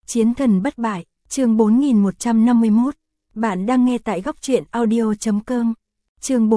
Chiến thần bất bại, chương 4151. Bạn đang nghe tại góc truyện audio.com. Chương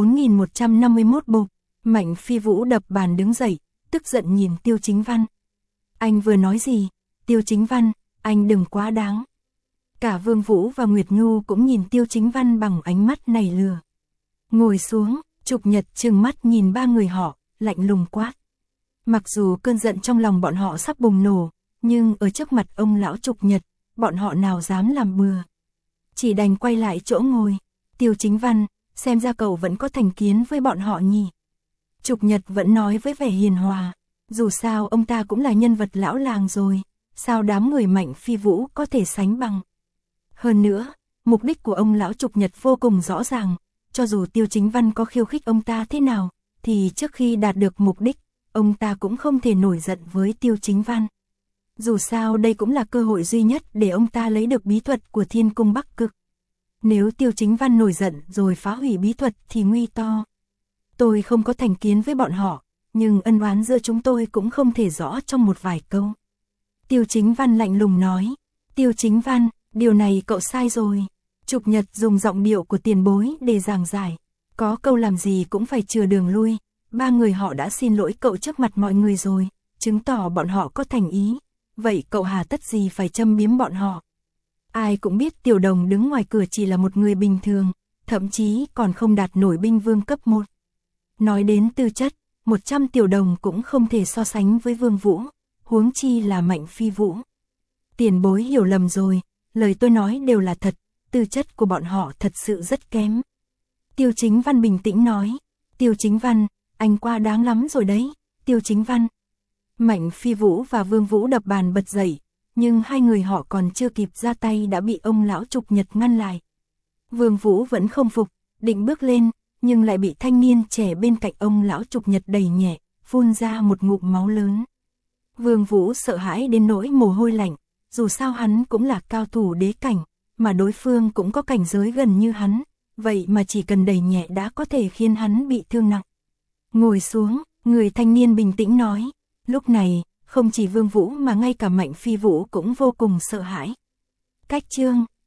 4151 bộp. Mạnh Phi Vũ đập bàn đứng dậy, tức giận nhìn Tiêu Chính Văn. Anh vừa nói gì? Tiêu Chính Văn, anh đừng quá đáng. Cả Vương Vũ và Nguyệt Nhu cũng nhìn Tiêu Chính Văn bằng ánh mắt này lừa. Ngồi xuống, Trục Nhật trừng mắt nhìn ba người họ, lạnh lùng quát. Mặc dù cơn giận trong lòng bọn họ sắp bùng nổ, nhưng ở trước mặt ông lão Trục Nhật, bọn họ nào dám làm bừa. Chỉ đành quay lại chỗ ngồi. Tiêu Chính Văn, xem ra cậu vẫn có thành kiến với bọn họ nhỉ. Trục Nhật vẫn nói với vẻ hiền hòa. Dù sao ông ta cũng là nhân vật lão làng rồi, sao đám người Mạnh Phi Vũ có thể sánh bằng. Hơn nữa, mục đích của ông lão Trục Nhật vô cùng rõ ràng, cho dù Tiêu Chính Văn có khiêu khích ông ta thế nào, thì trước khi đạt được mục đích, ông ta cũng không thể nổi giận với Tiêu Chính Văn. Dù sao đây cũng là cơ hội duy nhất để ông ta lấy được bí thuật của Thiên Cung Bắc Cực. Nếu Tiêu Chính Văn nổi giận rồi phá hủy bí thuật thì nguy to. Tôi không có thành kiến với bọn họ, nhưng ân oán giữa chúng tôi cũng không thể rõ trong một vài câu. Tiêu Chính Văn lạnh lùng nói. Tiêu Chính Văn, điều này cậu sai rồi. Trục Nhật dùng giọng điệu của tiền bối để giảng giải. Có câu làm gì cũng phải chừa đường lui. Ba người họ đã xin lỗi cậu trước mặt mọi người rồi, chứng tỏ bọn họ có thành ý. Vậy cậu hà tất gì phải châm biếm bọn họ? Ai cũng biết Tiểu Đồng đứng ngoài cửa chỉ là một người bình thường, thậm chí còn không đạt nổi binh vương cấp 1. Nói đến tư chất, 100 Tiểu Đồng cũng không thể so sánh với Vương Vũ, huống chi là Mạnh Phi Vũ. Tiền bối hiểu lầm rồi, lời tôi nói đều là thật, tư chất của bọn họ thật sự rất kém. Tiêu Chính Văn bình tĩnh nói. Tiêu Chính Văn, anh qua đáng lắm rồi đấy. Tiêu Chính Văn. Mạnh Phi Vũ và Vương Vũ đập bàn bật dậy, nhưng hai người họ còn chưa kịp ra tay đã bị ông lão Trục Nhật ngăn lại. Vương Vũ vẫn không phục, định bước lên, nhưng lại bị thanh niên trẻ bên cạnh ông lão Trục Nhật đẩy nhẹ, phun ra một ngụm máu lớn. Vương Vũ sợ hãi đến nỗi mồ hôi lạnh, dù sao hắn cũng là cao thủ đế cảnh, mà đối phương cũng có cảnh giới gần như hắn, vậy mà chỉ cần đẩy nhẹ đã có thể khiến hắn bị thương nặng. Ngồi xuống, người thanh niên bình tĩnh nói. Lúc này, không chỉ Vương Vũ mà ngay cả Mạnh Phi Vũ cũng vô cùng sợ hãi. Cách chương,